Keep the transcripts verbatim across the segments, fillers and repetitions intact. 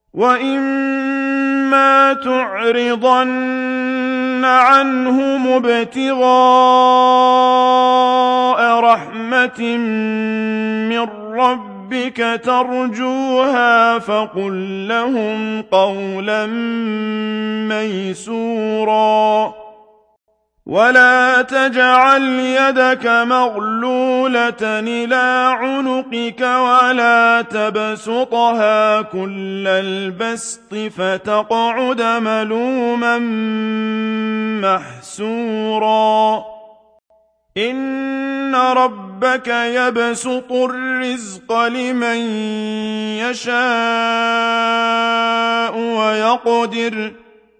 وَإِمَّا تُعْرِضَنَّ عَنْهُمُ ابْتِغَاءَ رَحْمَةٍ مِّن رَّبِّكَ تَرْجُوهَا فَقُل لَّهُمْ قَوْلًا مَّيْسُورًا وَلَا تَجْعَلْ يَدَكَ مَغْلُولَةً إِلَىٰ عُنُقِكَ وَلَا تَبْسُطْهَا كُلَّ الْبَسْطِ فَتَقْعُدَ مَلُومًا مَّحْسُورًا إِنَّ رَبَّكَ يَبْسُطُ الرِّزْقَ لِمَن يَشَاءُ وَيَقْدِرُ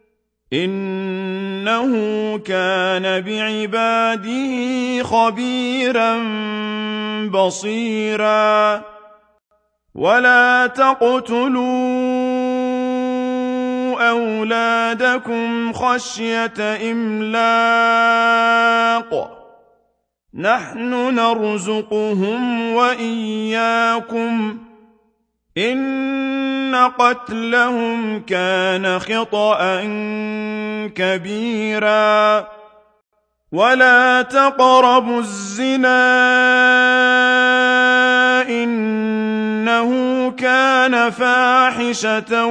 إِنَّهُ كَانَ بِعِبَادِهِ خَبِيرًا بَصِيرًا وَلَا تَقْتُلُوا أَوْلَادَكُمْ خَشْيَةَ إِمْلَاقٍ نَّحْنُ نَرْزُقُهُمْ وَإِيَّاكُمْ ۚ إِنَّ قَتْلَهُمْ كَانَ خِطْئًا كَبِيرًا وَلَا تَقْرَبُوا الزِّنَا ۖ إِنَّهُ كَانَ فَاحِشَةً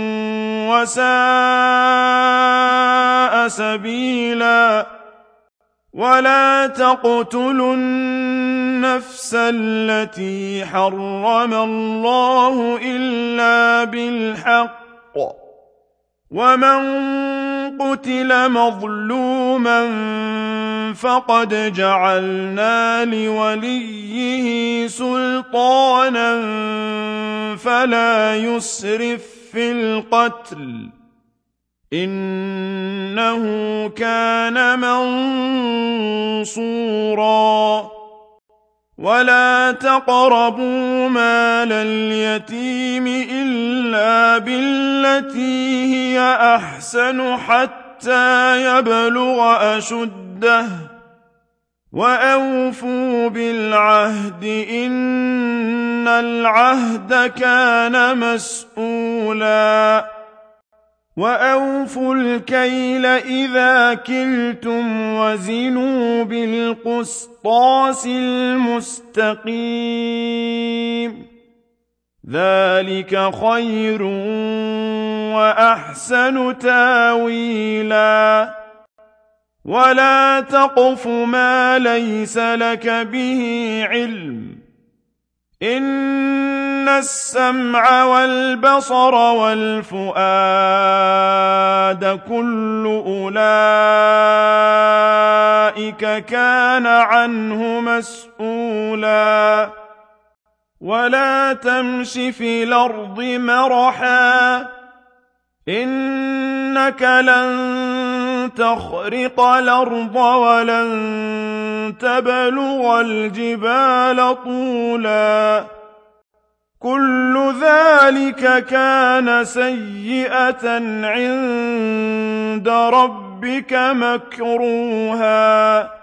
وَسَاءَ سَبِيلًا وَلَا تَقْتُلُوا النَّفْسَ الَّتِي حَرَّمَ اللَّهُ إِلَّا بِالْحَقِّ ۚ وَمَن قُتِلَ مَظْلُومًا فَقَدْ جَعَلْنَا لِوَلِيِّهِ سُلْطَانًا فَلَا يُسْرِف فِّي الْقَتْلِ ۖ إِنَّهُ كَانَ مَنصُورًا وَلَا تَقْرَبُوا مَالَ الْيَتِيمِ إِلَّا بِالَّتِي هِيَ أَحْسَنُ حَتَّىٰ يَبْلُغَ أَشُدَّهُ ۖ وَأَوْفُوا بِالْعَهْدِ ۖ إِنَّ الْعَهْدَ كَانَ مَسْئُولًا وَأَوْفُوا الْكَيْلَ إِذَا كِلْتُمْ وَزِنُوا بِالْقِسْطَاسِ الْمُسْتَقِيمِ ذَٰلِكَ خَيْرٌ وَأَحْسَنُ تَأْوِيلًا وَلَا تَقْفُ مَا لَيْسَ لَكَ بِهِ عِلْمٌ إِنَّ السَّمْعَ وَالْبَصَرَ وَالْفُؤَادَ كُلُّ أُولَٰئِكَ كَانَ عَنْهُ مَسْئُولًا وَلَا تَمْشِ فِي الْأَرْضِ مَرَحًا ۖ إِنَّكَ لَن تَخْرِقَ الْأَرْضَ وَلَن تَبْلُغَ الْجِبَالَ طُولًا كُلُّ ذَٰلِكَ كَانَ سَيِّئَةً عِندَ رَبِّكَ مَكْرُوهًا